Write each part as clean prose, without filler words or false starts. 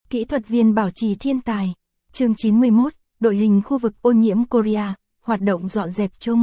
Kỹ thuật viên bảo trì thiên tài. Chương 91, đội hình khu vực ô nhiễm Korea, hoạt động dọn dẹp chung.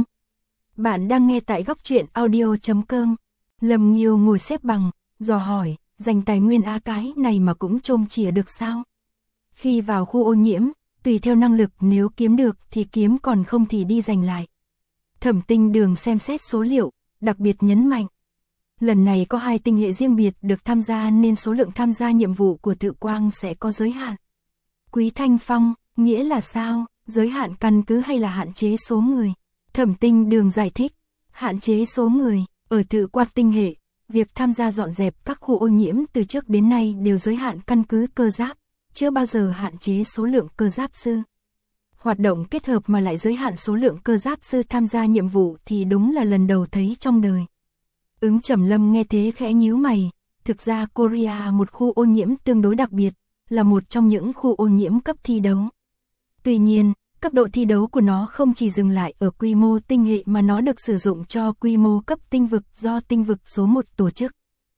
Bạn đang nghe tại góc truyện audio.com. Lâm Nghiêu ngồi xếp bằng, dò hỏi, dành tài nguyên á cái này mà cũng trông chìa được sao? Khi vào khu ô nhiễm, tùy theo năng lực, nếu kiếm được thì kiếm, còn không thì đi giành lại. Thẩm Tinh Đường xem xét số liệu, đặc biệt nhấn mạnh. Lần này có 2 tinh hệ riêng biệt được tham gia nên số lượng tham gia nhiệm vụ của Tự Quang sẽ có giới hạn. Quý Thanh Phong, nghĩa là sao? Giới hạn căn cứ hay là hạn chế số người? Thẩm Tinh Đường giải thích, hạn chế số người. Ở Tự Quang tinh hệ, việc tham gia dọn dẹp các khu ô nhiễm từ trước đến nay đều giới hạn căn cứ cơ giáp, chưa bao giờ hạn chế số lượng cơ giáp sư. Hoạt động kết hợp mà lại giới hạn số lượng cơ giáp sư tham gia nhiệm vụ thì đúng là lần đầu thấy trong đời. Ứng Trầm Lâm nghe thế khẽ nhíu mày, thực ra Korea một khu ô nhiễm tương đối đặc biệt, là một trong những khu ô nhiễm cấp thi đấu. Tuy nhiên, cấp độ thi đấu của nó không chỉ dừng lại ở quy mô tinh hệ mà nó được sử dụng cho quy mô cấp tinh vực do tinh vực số 1 tổ chức.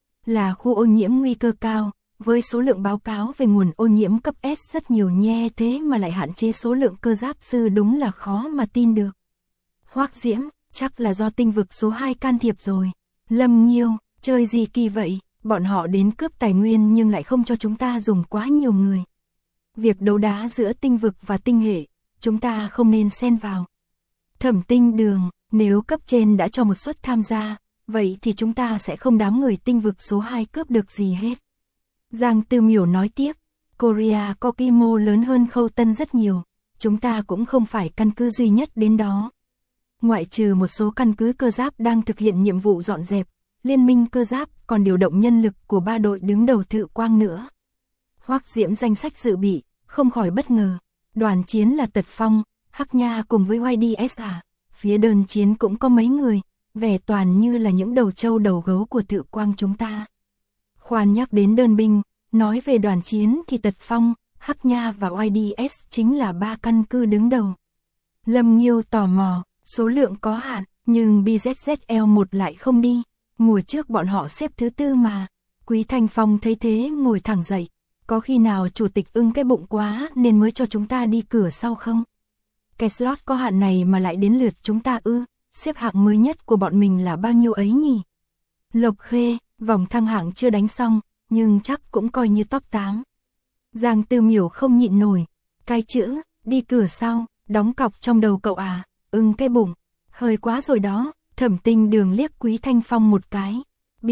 Là khu ô nhiễm nguy cơ cao, với số lượng báo cáo về nguồn ô nhiễm cấp S rất nhiều nhe, thế mà lại hạn chế số lượng cơ giáp sư, đúng là khó mà tin được. Hoắc Diễm, chắc là do tinh vực số 2 can thiệp rồi. Lâm Nghiêu, chơi gì kỳ vậy, bọn họ đến cướp tài nguyên nhưng lại không cho chúng ta dùng quá nhiều người. Việc đấu đá giữa tinh vực và tinh hệ, chúng ta không nên xen vào. Thẩm Tinh Đường, nếu cấp trên đã cho một suất tham gia, vậy thì chúng ta sẽ không đám người tinh vực số 2 cướp được gì hết. Giang Tư Miểu nói tiếp, Korea có quy mô lớn hơn Khâu Tân rất nhiều, chúng ta cũng không phải căn cứ duy nhất đến đó. Ngoại trừ một số căn cứ cơ giáp đang thực hiện nhiệm vụ dọn dẹp, Liên minh cơ giáp còn điều động nhân lực của 3 đội đứng đầu Tự Quang nữa. Hoắc Diễm danh sách dự bị, không khỏi bất ngờ. Đoàn chiến là Tật Phong, Hắc Nha cùng với YDS à, phía đơn chiến cũng có mấy người, vẻ toàn như là những đầu trâu đầu gấu của Tự Quang chúng ta. Khoan nhắc đến đơn binh, nói về đoàn chiến thì Tật Phong, Hắc Nha và YDS chính là 3 căn cứ đứng đầu. Lâm Nghiêu tò mò, số lượng có hạn, nhưng BZZL1 lại không đi. Mùa trước bọn họ xếp thứ 4 mà. Quý Thanh Phong thấy thế ngồi thẳng dậy. Có khi nào chủ tịch ưng cái bụng quá nên mới cho chúng ta đi cửa sau không? Cái slot có hạn này mà lại đến lượt chúng ta ư? Xếp hạng mới nhất của bọn mình là bao nhiêu ấy nhỉ? Lộc Khê, vòng thăng hạng chưa đánh xong, nhưng chắc cũng coi như top 8. Giang Tư Miểu không nhịn nổi. Cái chữ, đi cửa sau, đóng cọc trong đầu cậu à? Ưng cái bụng, hơi quá rồi đó. Thẩm Tinh Đường liếc Quý Thanh Phong một cái.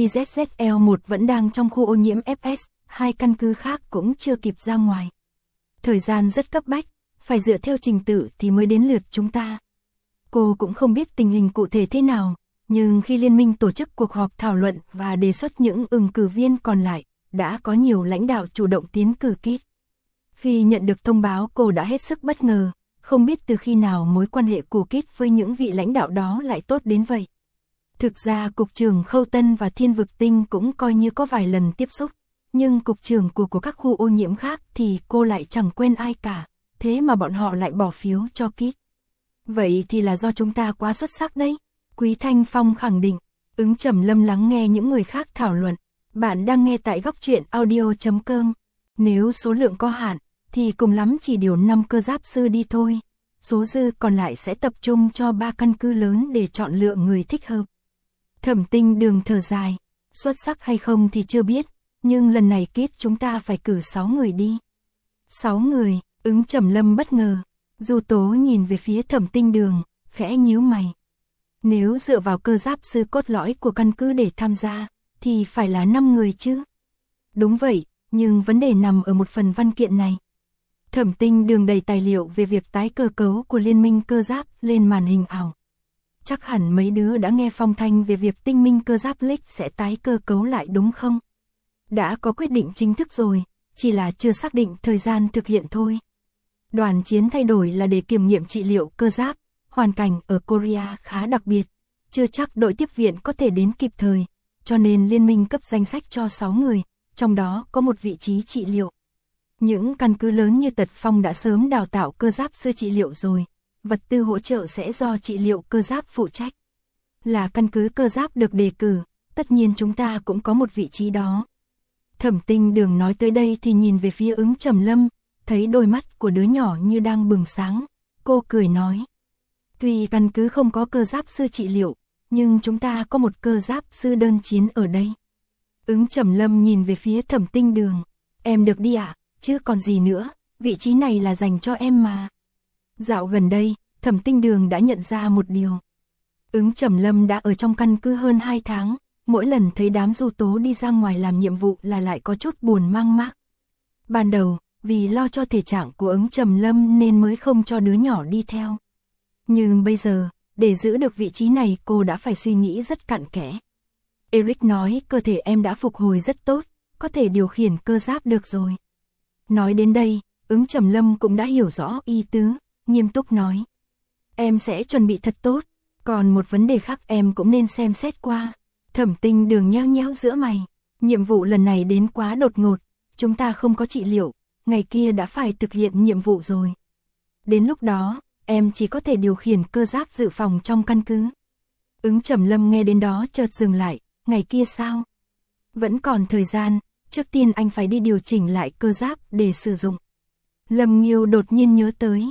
BZZL1 vẫn đang trong khu ô nhiễm FS, 2 căn cứ khác cũng chưa kịp ra ngoài. Thời gian rất cấp bách, phải dựa theo trình tự thì mới đến lượt chúng ta. Cô cũng không biết tình hình cụ thể thế nào, nhưng khi liên minh tổ chức cuộc họp thảo luận và đề xuất những ứng cử viên còn lại, đã có nhiều lãnh đạo chủ động tiến cử Kit. Khi nhận được thông báo cô đã hết sức bất ngờ. Không biết từ khi nào mối quan hệ của Kit với những vị lãnh đạo đó lại tốt đến vậy. Thực ra cục trưởng Khâu Tân và Thiên Vực Tinh cũng coi như có vài lần tiếp xúc, nhưng cục trưởng của các khu ô nhiễm khác thì cô lại chẳng quen ai cả, thế mà bọn họ lại bỏ phiếu cho Kit. Vậy thì là do chúng ta quá xuất sắc đấy, Quý Thanh Phong khẳng định. Ứng Trầm Lâm lắng nghe những người khác thảo luận. Bạn đang nghe tại góc truyện audio.com. Nếu số lượng có hạn, thì cùng lắm chỉ điều 5 cơ giáp sư đi thôi. Số dư còn lại sẽ tập trung cho 3 căn cứ lớn để chọn lựa người thích hợp. Thẩm Tinh Đường thở dài, xuất sắc hay không thì chưa biết, nhưng lần này Kit chúng ta phải cử 6 người đi. 6 người, Ứng Trầm Lâm bất ngờ. Du Tố nhìn về phía Thẩm Tinh Đường, khẽ nhíu mày. Nếu dựa vào cơ giáp sư cốt lõi của căn cứ để tham gia, thì phải là 5 người chứ. Đúng vậy, nhưng vấn đề nằm ở một phần văn kiện này. Thẩm Tinh Đường đầy tài liệu về việc tái cơ cấu của liên minh cơ giáp lên màn hình ảo. Chắc hẳn mấy đứa đã nghe phong thanh về việc tinh minh cơ giáp League sẽ tái cơ cấu lại đúng không? Đã có quyết định chính thức rồi, chỉ là chưa xác định thời gian thực hiện thôi. Đoàn chiến thay đổi là để kiểm nghiệm trị liệu cơ giáp, hoàn cảnh ở Korea khá đặc biệt, chưa chắc đội tiếp viện có thể đến kịp thời, cho nên liên minh cấp danh sách cho 6 người, trong đó có một vị trí trị liệu. Những căn cứ lớn như Tật Phong đã sớm đào tạo cơ giáp sư trị liệu rồi, vật tư hỗ trợ sẽ do trị liệu cơ giáp phụ trách. Là căn cứ cơ giáp được đề cử, tất nhiên chúng ta cũng có một vị trí đó. Thẩm Tinh Đường nói tới đây thì nhìn về phía Ứng Trầm Lâm, thấy đôi mắt của đứa nhỏ như đang bừng sáng, cô cười nói. Tuy căn cứ không có cơ giáp sư trị liệu, nhưng chúng ta có một cơ giáp sư đơn chiến ở đây. Ứng Trầm Lâm nhìn về phía Thẩm Tinh Đường, em được đi ạ, chứ còn gì nữa, vị trí này là dành cho em mà. Dạo gần đây, Thẩm Tinh Đường đã nhận ra một điều. Ứng Trầm Lâm đã ở trong căn cứ hơn 2 tháng, mỗi lần thấy đám Du Tố đi ra ngoài làm nhiệm vụ là lại có chút buồn mang mác. Ban đầu, vì lo cho thể trạng của Ứng Trầm Lâm nên mới không cho đứa nhỏ đi theo. Nhưng bây giờ, để giữ được vị trí này cô đã phải suy nghĩ rất cặn kẽ. Eric nói cơ thể em đã phục hồi rất tốt, có thể điều khiển cơ giáp được rồi. Nói đến đây, Ứng Trầm Lâm cũng đã hiểu rõ ý tứ, nghiêm túc nói. Em sẽ chuẩn bị thật tốt, còn một vấn đề khác em cũng nên xem xét qua. Thẩm Tinh Đường nheo nheo giữa mày, nhiệm vụ lần này đến quá đột ngột, chúng ta không có trị liệu, ngày kia đã phải thực hiện nhiệm vụ rồi. Đến lúc đó, em chỉ có thể điều khiển cơ giáp dự phòng trong căn cứ. Ứng Trầm Lâm nghe đến đó chợt dừng lại, ngày kia sao? Vẫn còn thời gian, trước tiên anh phải đi điều chỉnh lại cơ giáp để sử dụng. Lâm Nghiêu đột nhiên nhớ tới,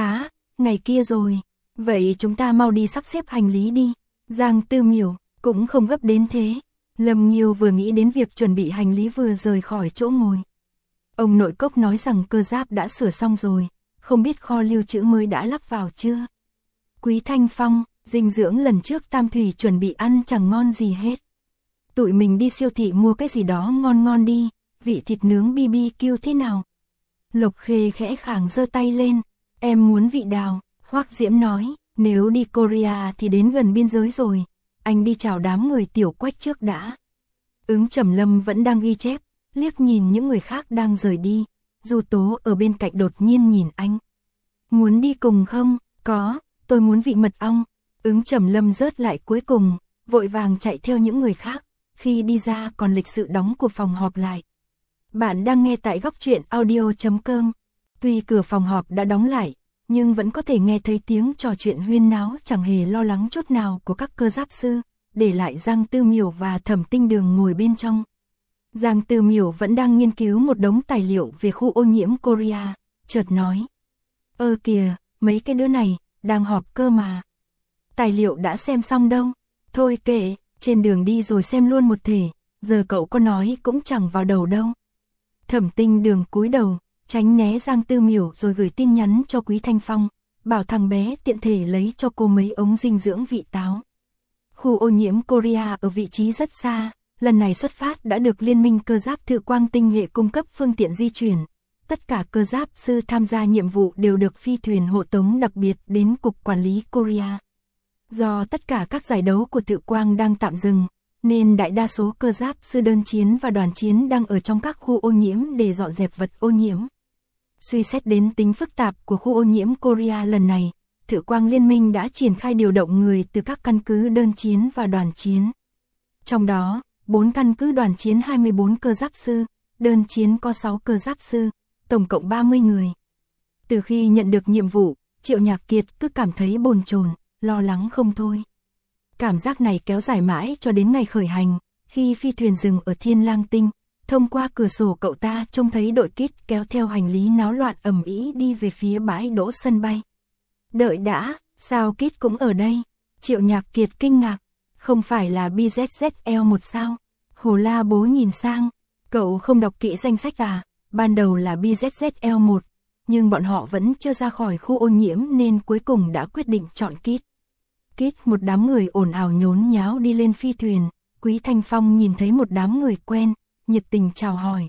ngày kia rồi, vậy chúng ta mau đi sắp xếp hành lý đi. Giang Tư Miểu cũng không gấp đến thế. Lâm Nghiêu vừa nghĩ đến việc chuẩn bị hành lý vừa rời khỏi chỗ ngồi. Ông nội Cốc nói rằng cơ giáp đã sửa xong rồi, không biết kho lưu trữ mới đã lắp vào chưa. Quý Thanh Phong, dinh dưỡng lần trước Tam Thủy chuẩn bị ăn chẳng ngon gì hết. Tụi mình đi siêu thị mua cái gì đó ngon ngon đi, vị thịt nướng BBQ thế nào? Lộc Khê khẽ khàng giơ tay lên, em muốn vị đào. Hoắc Diễm nói, nếu đi Korea thì đến gần biên giới rồi, anh đi chào đám người Tiểu Quách trước đã. Ứng Trầm Lâm vẫn đang ghi chép, liếc nhìn những người khác đang rời đi, Du Tố ở bên cạnh đột nhiên nhìn anh. Muốn đi cùng không? Có, tôi muốn vị mật ong. Ứng Trầm Lâm rớt lại cuối cùng, vội vàng chạy theo những người khác, khi đi ra còn lịch sự đóng của phòng họp lại. Bạn đang nghe tại góc truyện audio.com. Tuy cửa phòng họp đã đóng lại, nhưng vẫn có thể nghe thấy tiếng trò chuyện huyên náo chẳng hề lo lắng chút nào của các cơ giáp sư, để lại Giang Tư Miểu và Thẩm Tinh Đường ngồi bên trong. Giang Tư Miểu vẫn đang nghiên cứu một đống tài liệu về khu ô nhiễm Korea, chợt nói. Kìa, mấy cái đứa này, đang họp cơ mà. Tài liệu đã xem xong đâu, thôi kệ, trên đường đi rồi xem luôn một thể, giờ cậu có nói cũng chẳng vào đầu đâu. Thẩm Tinh Đường cúi đầu, tránh né Giang Tư Miểu rồi gửi tin nhắn cho Quý Thanh Phong, bảo thằng bé tiện thể lấy cho cô mấy ống dinh dưỡng vị táo. Khu ô nhiễm Korea ở vị trí rất xa, lần này xuất phát đã được Liên minh cơ giáp Thự Quang Tinh hệ cung cấp phương tiện di chuyển. Tất cả cơ giáp sư tham gia nhiệm vụ đều được phi thuyền hộ tống đặc biệt đến Cục Quản lý Korea. Do tất cả các giải đấu của Thự Quang đang tạm dừng, nên đại đa số cơ giáp sư đơn chiến và đoàn chiến đang ở trong các khu ô nhiễm để dọn dẹp vật ô nhiễm. Suy xét đến tính phức tạp của khu ô nhiễm Korea lần này, Thự Quang Liên minh đã triển khai điều động người từ các căn cứ đơn chiến và đoàn chiến. Trong đó, 4 căn cứ đoàn chiến 24 cơ giáp sư, đơn chiến có 6 cơ giáp sư, tổng cộng 30 người. Từ khi nhận được nhiệm vụ, Triệu Nhạc Kiệt cứ cảm thấy bồn chồn, lo lắng không thôi. Cảm giác này kéo dài mãi cho đến ngày khởi hành, khi phi thuyền dừng ở Thiên Lang Tinh, thông qua cửa sổ cậu ta trông thấy đội Kit kéo theo hành lý náo loạn ầm ĩ đi về phía bãi đỗ sân bay. Đợi đã, sao Kit cũng ở đây? Triệu Nhạc Kiệt kinh ngạc, không phải là BZZL1 sao? Hồ La Bố nhìn sang, cậu không đọc kỹ danh sách à? Ban đầu là BZZL1, nhưng bọn họ vẫn chưa ra khỏi khu ô nhiễm nên cuối cùng đã quyết định chọn Kit. Kit, một đám người ồn ào nhốn nháo đi lên phi thuyền, Quý Thanh Phong nhìn thấy một đám người quen, nhiệt tình chào hỏi.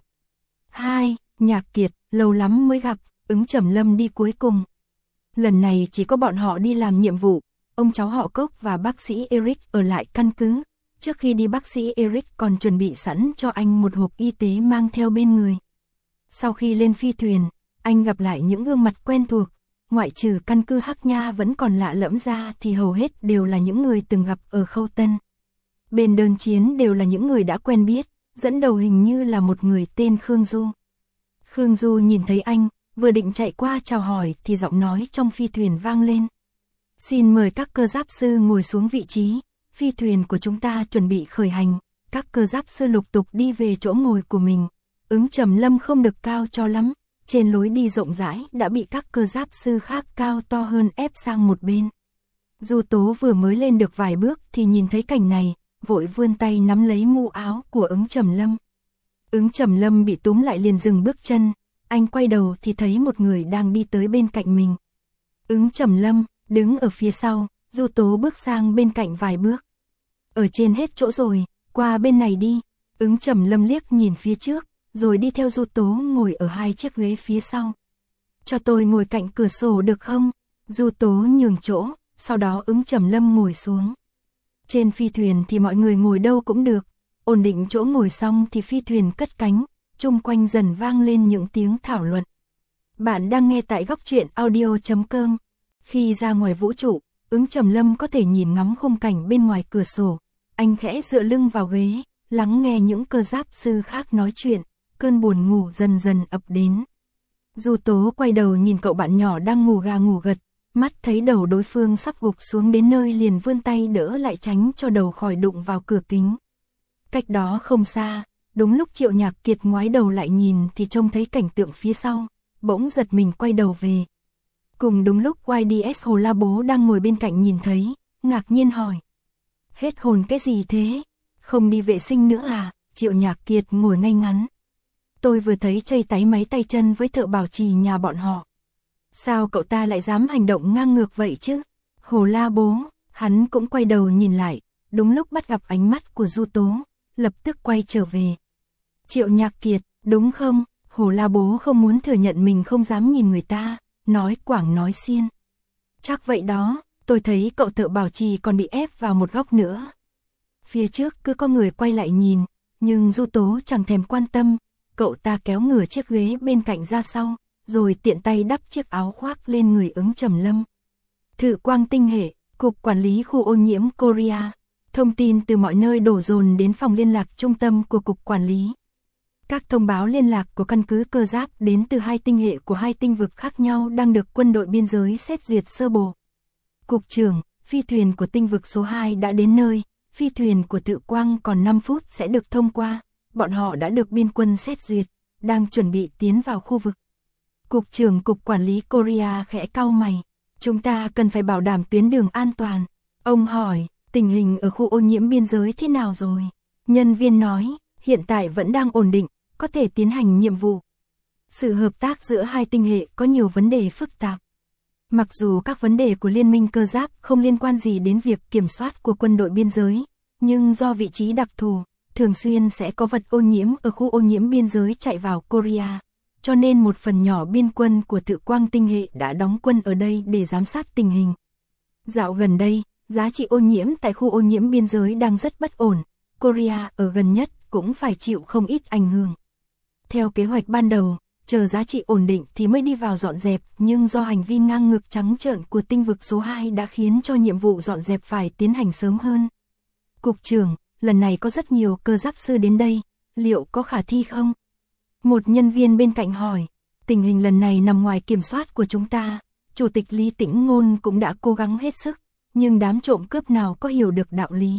Hai, Nhạc Kiệt, lâu lắm mới gặp, Ứng Trầm Lâm đi cuối cùng. Lần này chỉ có bọn họ đi làm nhiệm vụ, ông cháu họ Cốc và bác sĩ Eric ở lại căn cứ. Trước khi đi bác sĩ Eric còn chuẩn bị sẵn cho anh một hộp y tế mang theo bên người. Sau khi lên phi thuyền, anh gặp lại những gương mặt quen thuộc, ngoại trừ căn cứ Hắc Nha vẫn còn lạ lẫm ra thì hầu hết đều là những người từng gặp ở Khâu Tân. Bên đơn chiến đều là những người đã quen biết, dẫn đầu hình như là một người tên Khương Du. Khương Du nhìn thấy anh, vừa định chạy qua chào hỏi thì giọng nói trong phi thuyền vang lên. Xin mời các cơ giáp sư ngồi xuống vị trí, phi thuyền của chúng ta chuẩn bị khởi hành, các cơ giáp sư lục tục đi về chỗ ngồi của mình. Ứng Trầm Lâm không được cao cho lắm, trên lối đi rộng rãi đã bị các cơ giáp sư khác cao to hơn ép sang một bên. Du Tố vừa mới lên được vài bước thì nhìn thấy cảnh này, vội vươn tay nắm lấy mũ áo của Ứng Trầm Lâm. Ứng Trầm Lâm bị túm lại liền dừng bước chân, anh quay đầu thì thấy một người đang đi tới bên cạnh mình. Ứng Trầm Lâm đứng ở phía sau, Du Tố bước sang bên cạnh vài bước. Ở trên hết chỗ rồi, qua bên này đi. Ứng Trầm Lâm liếc nhìn phía trước, rồi đi theo Du Tố ngồi ở hai chiếc ghế phía sau. Cho tôi ngồi cạnh cửa sổ được không? Du Tố nhường chỗ, sau đó Ứng Trầm Lâm ngồi xuống. Trên phi thuyền thì mọi người ngồi đâu cũng được, ổn định chỗ ngồi xong thì phi thuyền cất cánh, chung quanh dần vang lên những tiếng thảo luận. Bạn đang nghe tại góc truyện audio.com. Khi ra ngoài vũ trụ, Ứng Trầm Lâm có thể nhìn ngắm khung cảnh bên ngoài cửa sổ. Anh khẽ dựa lưng vào ghế, lắng nghe những cơ giáp sư khác nói chuyện, cơn buồn ngủ dần dần ập đến. Du Tố quay đầu nhìn cậu bạn nhỏ đang ngủ gà ngủ gật, mắt thấy đầu đối phương sắp gục xuống đến nơi liền vươn tay đỡ lại tránh cho đầu khỏi đụng vào cửa kính. Cách đó không xa, đúng lúc Triệu Nhạc Kiệt ngoái đầu lại nhìn thì trông thấy cảnh tượng phía sau, bỗng giật mình quay đầu về. Cùng đúng lúc YDS Hồ La Bố đang ngồi bên cạnh nhìn thấy, ngạc nhiên hỏi. Hết hồn cái gì thế? Không đi vệ sinh nữa à? Triệu Nhạc Kiệt ngồi ngay ngắn. Tôi vừa thấy chây táy máy tay chân với thợ bảo trì nhà bọn họ. Sao cậu ta lại dám hành động ngang ngược vậy chứ? Hồ La Bố, hắn cũng quay đầu nhìn lại, đúng lúc bắt gặp ánh mắt của Du Tố, lập tức quay trở về. Triệu Nhạc Kiệt, đúng không? Hồ La Bố không muốn thừa nhận mình không dám nhìn người ta, nói quảng nói xiên. Chắc vậy đó, tôi thấy cậu thợ bảo trì còn bị ép vào một góc nữa. Phía trước cứ có người quay lại nhìn, nhưng Du Tố chẳng thèm quan tâm, cậu ta kéo ngửa chiếc ghế bên cạnh ra sau, rồi tiện tay đắp chiếc áo khoác lên người Ứng Trầm Lâm. Thự Quang Tinh Hệ, Cục Quản lý Khu ô nhiễm Korea. Thông tin từ mọi nơi đổ dồn đến phòng liên lạc trung tâm của Cục Quản lý. Các thông báo liên lạc của căn cứ cơ giáp đến từ hai tinh hệ của hai tinh vực khác nhau đang được quân đội biên giới xét duyệt sơ bộ. Cục trưởng, phi thuyền của tinh vực số 2 đã đến nơi, phi thuyền của Thự Quang còn 5 phút sẽ được thông qua, bọn họ đã được biên quân xét duyệt, đang chuẩn bị tiến vào khu vực. Cục trưởng Cục Quản lý Korea khẽ cau mày, chúng ta cần phải bảo đảm tuyến đường an toàn. Ông hỏi, tình hình ở khu ô nhiễm biên giới thế nào rồi? Nhân viên nói, hiện tại vẫn đang ổn định, có thể tiến hành nhiệm vụ. Sự hợp tác giữa hai tinh hệ có nhiều vấn đề phức tạp. Mặc dù các vấn đề của liên minh cơ giáp không liên quan gì đến việc kiểm soát của quân đội biên giới, nhưng do vị trí đặc thù, thường xuyên sẽ có vật ô nhiễm ở khu ô nhiễm biên giới chạy vào Korea, cho nên một phần nhỏ biên quân của Thự Quang Tinh hệ đã đóng quân ở đây để giám sát tình hình. Dạo gần đây, giá trị ô nhiễm tại khu ô nhiễm biên giới đang rất bất ổn, Korea ở gần nhất cũng phải chịu không ít ảnh hưởng. Theo kế hoạch ban đầu, chờ giá trị ổn định thì mới đi vào dọn dẹp, nhưng do hành vi ngang ngược trắng trợn của tinh vực số 2 đã khiến cho nhiệm vụ dọn dẹp phải tiến hành sớm hơn. Cục trưởng, lần này có rất nhiều cơ giáp sư đến đây, liệu có khả thi không? Một nhân viên bên cạnh hỏi, tình hình lần này nằm ngoài kiểm soát của chúng ta, Chủ tịch Lý Tĩnh Ngôn cũng đã cố gắng hết sức, nhưng đám trộm cướp nào có hiểu được đạo lý.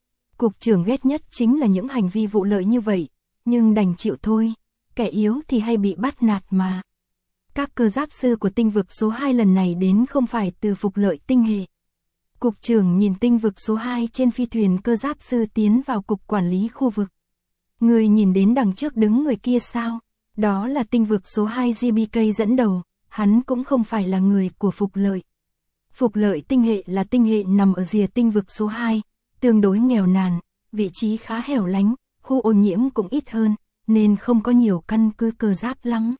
Cục trưởng ghét nhất chính là những hành vi vụ lợi như vậy, nhưng đành chịu thôi, kẻ yếu thì hay bị bắt nạt mà. Các cơ giáp sư của tinh vực số 2 lần này đến không phải từ Phục Lợi tinh hệ. Cục trưởng nhìn tinh vực số 2 trên phi thuyền cơ giáp sư tiến vào Cục Quản lý khu vực. Người nhìn đến đằng trước đứng người kia sao? Đó là tinh vực số 2 GBK dẫn đầu, hắn cũng không phải là người của Phục Lợi. Phục Lợi tinh hệ là tinh hệ nằm ở rìa tinh vực số 2, tương đối nghèo nàn, vị trí khá hẻo lánh, khu ô nhiễm cũng ít hơn, nên không có nhiều căn cứ cơ giáp lắm.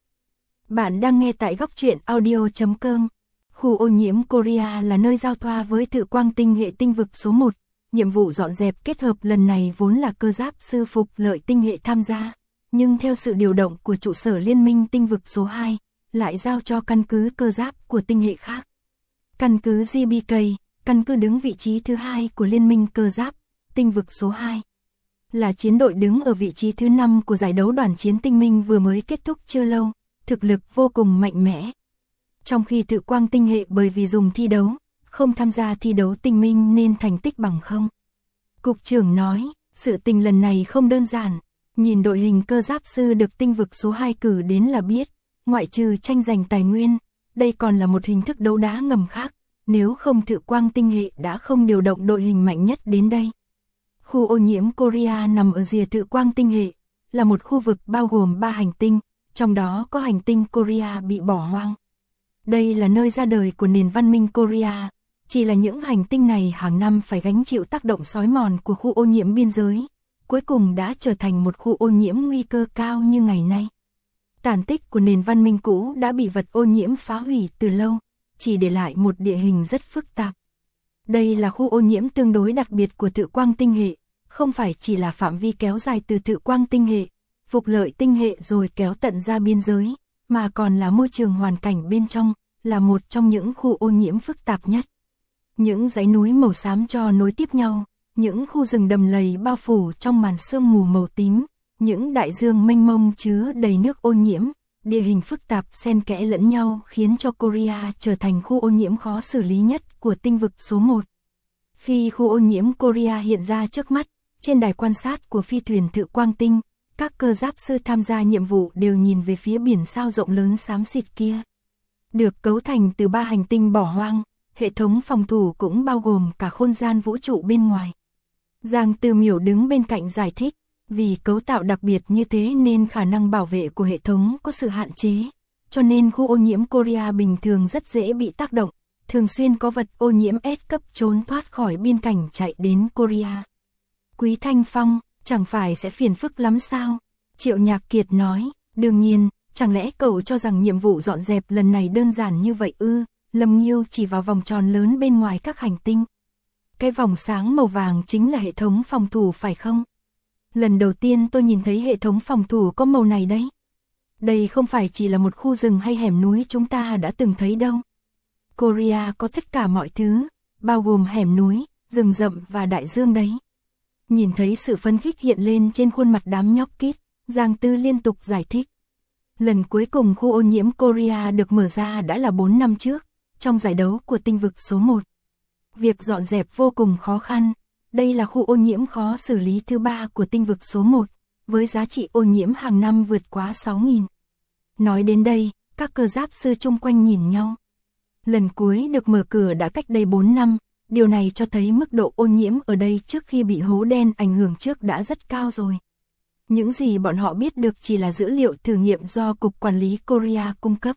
Bạn đang nghe tại góc truyện audio.com. Khu ô nhiễm Korea là nơi giao thoa với Thự Quang Tinh hệ tinh vực số 1. Nhiệm vụ dọn dẹp kết hợp lần này vốn là cơ giáp sư Phục Lợi tinh hệ tham gia, nhưng theo sự điều động của trụ sở liên minh tinh vực số 2, lại giao cho căn cứ cơ giáp của tinh hệ khác. Căn cứ GBK, căn cứ đứng vị trí thứ 2 của liên minh cơ giáp, tinh vực số 2. Là chiến đội đứng ở vị trí thứ 5 của giải đấu đoàn chiến tinh minh vừa mới kết thúc chưa lâu, thực lực vô cùng mạnh mẽ. Trong khi Thự Quang tinh hệ bởi vì dùng thi đấu, không tham gia thi đấu tinh minh nên thành tích bằng không. Cục trưởng nói, Sự tình lần này không đơn giản, nhìn đội hình cơ giáp sư được tinh vực số 2 cử đến là biết, ngoại trừ tranh giành tài nguyên, đây còn là một hình thức đấu đá ngầm khác, nếu không Thự Quang tinh hệ đã không điều động đội hình mạnh nhất đến đây. Khu ô nhiễm Korea nằm ở rìa Thự Quang tinh hệ, là một khu vực bao gồm 3 hành tinh, trong đó có hành tinh Korea bị bỏ hoang. Đây là nơi ra đời của nền văn minh Korea, chỉ là những hành tinh này hàng năm phải gánh chịu tác động xói mòn của khu ô nhiễm biên giới, cuối cùng đã trở thành một khu ô nhiễm nguy cơ cao như ngày nay. Tàn tích của nền văn minh cũ đã bị vật ô nhiễm phá hủy từ lâu, chỉ để lại một địa hình rất phức tạp. Đây là khu ô nhiễm tương đối đặc biệt của Thự Quang tinh hệ, không phải chỉ là phạm vi kéo dài từ Thự Quang tinh hệ, Phục Lợi tinh hệ rồi kéo tận ra biên giới, mà còn là môi trường hoàn cảnh bên trong, là một trong những khu ô nhiễm phức tạp nhất. Những dãy núi màu xám tro nối tiếp nhau, những khu rừng đầm lầy bao phủ trong màn sương mù màu tím, những đại dương mênh mông chứa đầy nước ô nhiễm, địa hình phức tạp xen kẽ lẫn nhau khiến cho Korea trở thành khu ô nhiễm khó xử lý nhất của tinh vực số 1. Khi khu ô nhiễm Korea hiện ra trước mắt, trên đài quan sát của phi thuyền Thự Quang tinh, các cơ giáp sư tham gia nhiệm vụ đều nhìn về phía biển sao rộng lớn xám xịt kia. Được cấu thành từ 3 hành tinh bỏ hoang, hệ thống phòng thủ cũng bao gồm cả không gian vũ trụ bên ngoài. Giang Tư Miểu đứng bên cạnh giải thích, vì cấu tạo đặc biệt như thế nên khả năng bảo vệ của hệ thống có sự hạn chế, cho nên khu ô nhiễm Korea bình thường rất dễ bị tác động, thường xuyên có vật ô nhiễm S cấp trốn thoát khỏi biên cảnh chạy đến Korea. Quý Thanh Phong, chẳng phải sẽ phiền phức lắm sao? Triệu Nhạc Kiệt nói, đương nhiên, chẳng lẽ cậu cho rằng nhiệm vụ dọn dẹp lần này đơn giản như vậy ư? Lâm Nghiêu chỉ vào vòng tròn lớn bên ngoài các hành tinh. Cái vòng sáng màu vàng chính là hệ thống phòng thủ phải không? Lần đầu tiên tôi nhìn thấy hệ thống phòng thủ có màu này đấy. Đây không phải chỉ là một khu rừng hay hẻm núi chúng ta đã từng thấy đâu. Korea có tất cả mọi thứ, bao gồm hẻm núi, rừng rậm và đại dương đấy. Nhìn thấy sự phấn khích hiện lên trên khuôn mặt đám nhóc kít, Giang Tư liên tục giải thích. Lần cuối cùng khu ô nhiễm Korea được mở ra đã là 4 năm trước, trong giải đấu của tinh vực số 1. Việc dọn dẹp vô cùng khó khăn, đây là khu ô nhiễm khó xử lý thứ 3 của tinh vực số 1, với giá trị ô nhiễm hàng năm vượt quá 6.000. Nói đến đây, các cơ giáp sư chung quanh nhìn nhau. Lần cuối được mở cửa đã cách đây 4 năm, điều này cho thấy mức độ ô nhiễm ở đây trước khi bị hố đen ảnh hưởng trước đã rất cao rồi. Những gì bọn họ biết được chỉ là dữ liệu thử nghiệm do Cục Quản lý Korea cung cấp.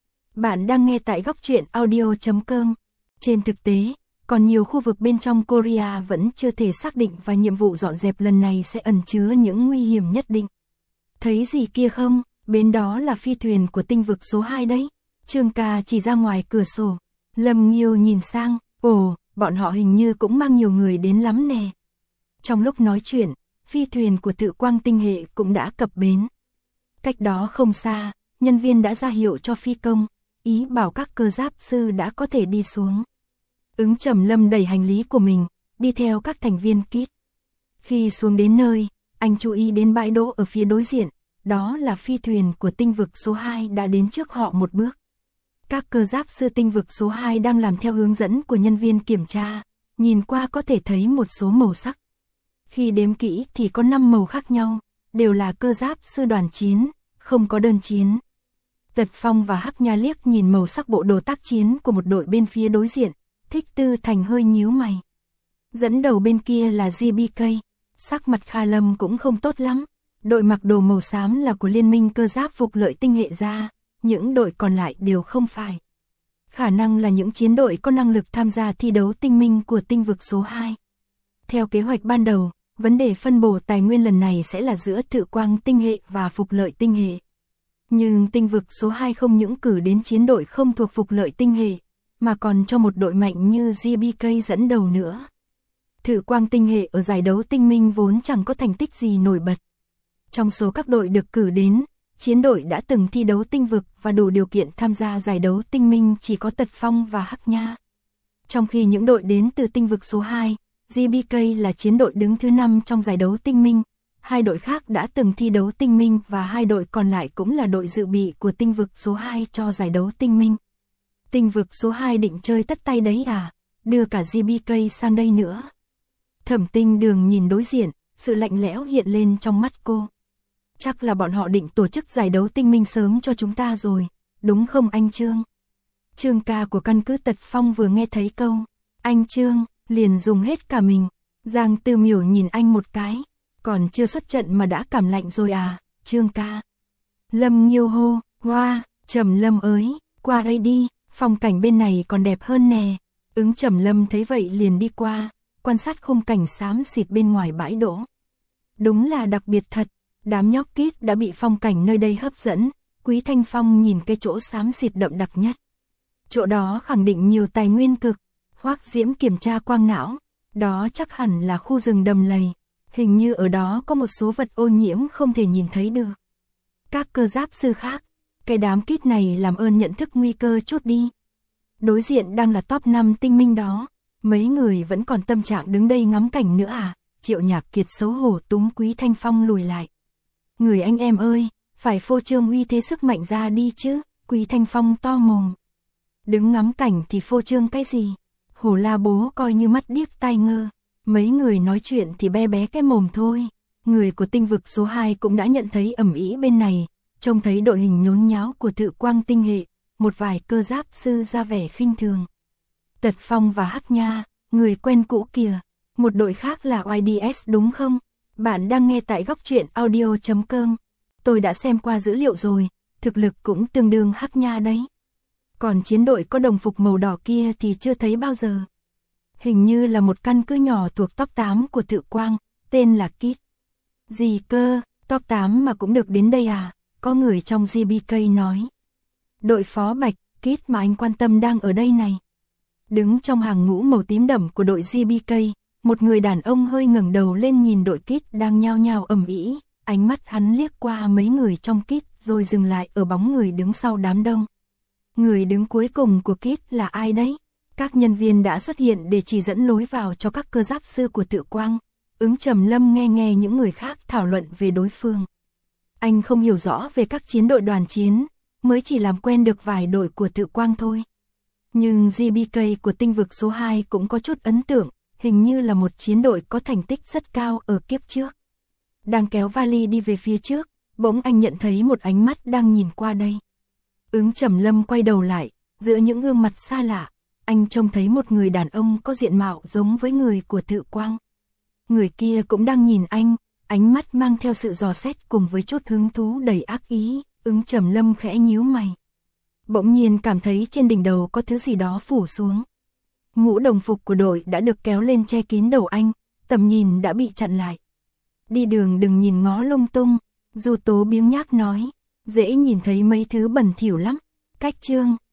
Bạn đang nghe tại góc truyện audio.com. Trên thực tế, còn nhiều khu vực bên trong Korea vẫn chưa thể xác định và nhiệm vụ dọn dẹp lần này sẽ ẩn chứa những nguy hiểm nhất định. Thấy gì kia không? Bên đó là phi thuyền của tinh vực số 2 đấy. Trương Ca chỉ ra ngoài cửa sổ. Lâm Nghiêu nhìn sang, ồ, bọn họ hình như cũng mang nhiều người đến lắm nè. Trong lúc nói chuyện, phi thuyền của Thự Quang tinh hệ cũng đã cập bến. Cách đó không xa, nhân viên đã ra hiệu cho phi công, ý bảo các cơ giáp sư đã có thể đi xuống. Ứng Trầm Lâm đẩy hành lý của mình, đi theo các thành viên kit. Khi xuống đến nơi, anh chú ý đến bãi đỗ ở phía đối diện, đó là phi thuyền của tinh vực số 2 đã đến trước họ một bước. Các cơ giáp sư tinh vực số 2 đang làm theo hướng dẫn của nhân viên kiểm tra, nhìn qua có thể thấy một số màu sắc. Khi đếm kỹ thì có 5 màu khác nhau, đều là cơ giáp sư đoàn chiến, không có đơn chiến. Tật Phong và Hắc Nha liếc nhìn màu sắc bộ đồ tác chiến của một đội bên phía đối diện, Thích Tư Thành hơi nhíu mày. Dẫn đầu bên kia là GBK, sắc mặt Kha Lâm cũng không tốt lắm. Đội mặc đồ màu xám là của Liên minh cơ giáp Phục Lợi tinh hệ ra, những đội còn lại đều không phải. Khả năng là những chiến đội có năng lực tham gia thi đấu tinh minh của tinh vực số 2. Theo kế hoạch ban đầu, vấn đề phân bổ tài nguyên lần này sẽ là giữa Thự Quang tinh hệ và Phục Lợi tinh hệ. Nhưng tinh vực số 2 không những cử đến chiến đội không thuộc Phục Lợi tinh hệ, mà còn cho một đội mạnh như GBK dẫn đầu nữa. Thự Quang tinh hệ ở giải đấu tinh minh vốn chẳng có thành tích gì nổi bật. Trong số các đội được cử đến, chiến đội đã từng thi đấu tinh vực và đủ điều kiện tham gia giải đấu tinh minh chỉ có Tật Phong và Hắc Nha. Trong khi những đội đến từ tinh vực số 2, GBK là chiến đội đứng thứ 5 trong giải đấu tinh minh, hai đội khác đã từng thi đấu tinh minh và hai đội còn lại cũng là đội dự bị của tinh vực số 2 cho giải đấu tinh minh. Tinh vực số 2 định chơi tất tay đấy à, đưa cả GBK sang đây nữa. Thẩm Tinh Đường nhìn đối diện, sự lạnh lẽo hiện lên trong mắt cô. Chắc là bọn họ định tổ chức giải đấu tinh minh sớm cho chúng ta rồi, đúng không anh Trương? Trương ca của căn cứ Tật Phong vừa nghe thấy câu anh Trương, liền dùng hết cả mình. Giang Tư Miểu nhìn anh một cái, còn chưa xuất trận mà đã cảm lạnh rồi à, Trương ca. Lâm Nghiêu hô, hoa, Trầm Lâm ơi, qua đây đi, phong cảnh bên này còn đẹp hơn nè. Trầm Lâm thấy vậy liền đi qua, quan sát khung cảnh xám xịt bên ngoài bãi đỗ. Đúng là đặc biệt thật, đám nhóc kít đã bị phong cảnh nơi đây hấp dẫn. Quý Thanh Phong nhìn cái chỗ xám xịt đậm đặc nhất. Chỗ đó khẳng định nhiều tài nguyên cực. Hoắc Diễm kiểm tra quang não, đó chắc hẳn là khu rừng đầm lầy. Hình như ở đó có một số vật ô nhiễm không thể nhìn thấy được. Các cơ giáp sư khác, cái đám kít này làm ơn nhận thức nguy cơ chút đi. Đối diện đang là top 5 tinh minh đó, mấy người vẫn còn tâm trạng đứng đây ngắm cảnh nữa à? Triệu Nhạc Kiệt xấu hổ túm Quý Thanh Phong lùi lại. Người anh em ơi, phải phô trương uy thế sức mạnh ra đi chứ. Quý Thanh Phong to mồm. Đứng ngắm cảnh thì phô trương cái gì? Hổ La bố coi như mắt điếc tai ngơ. Mấy người nói chuyện thì be bé cái mồm thôi. Người của tinh vực số 2 cũng đã nhận thấy ầm ĩ bên này, trông thấy đội hình nhốn nháo của Thự Quang tinh hệ, một vài cơ giáp sư ra vẻ khinh thường. Tật Phong và Hắc Nha, người quen cũ kìa. Một đội khác là YDS đúng không? Bạn đang nghe tại góc truyện audio.com. Tôi đã xem qua dữ liệu rồi, thực lực cũng tương đương Hắc Nha đấy. Còn chiến đội có đồng phục màu đỏ kia thì chưa thấy bao giờ. Hình như là một căn cứ nhỏ thuộc top 8 của Thự Quang, tên là Kit. Gì cơ, top 8 mà cũng được đến đây à? Có người trong GBK nói. Đội phó Bạch, Kit mà anh quan tâm đang ở đây này. Đứng trong hàng ngũ màu tím đậm của đội GBK, một người đàn ông hơi ngẩng đầu lên nhìn đội Kit đang nhao nhao ầm ĩ, ánh mắt hắn liếc qua mấy người trong Kit rồi dừng lại ở bóng người đứng sau đám đông. Người đứng cuối cùng của Kit là ai đấy? Các nhân viên đã xuất hiện để chỉ dẫn lối vào cho các cơ giáp sư của Thự Quang. Trầm Lâm nghe những người khác thảo luận về đối phương. Anh không hiểu rõ về các chiến đội đoàn chiến, mới chỉ làm quen được vài đội của Thự Quang thôi. Nhưng GBK của tinh vực số 2 cũng có chút ấn tượng, hình như là một chiến đội có thành tích rất cao ở kiếp trước. Đang kéo vali đi về phía trước, bỗng anh nhận thấy một ánh mắt đang nhìn qua đây. Trầm Lâm quay đầu lại, giữa những gương mặt xa lạ, anh trông thấy một người đàn ông có diện mạo giống với người của Thự Quang. Người kia cũng đang nhìn anh, ánh mắt mang theo sự dò xét cùng với chút hứng thú đầy ác ý. Trầm Lâm khẽ nhíu mày. Bỗng nhiên cảm thấy trên đỉnh đầu có thứ gì đó phủ xuống. Mũ đồng phục của đội đã được kéo lên che kín đầu anh, tầm nhìn đã bị chặn lại. Đi đường đừng nhìn ngó lung tung, Du Tố biếng nhác nói, dễ nhìn thấy mấy thứ bẩn thỉu lắm. Cách Trương,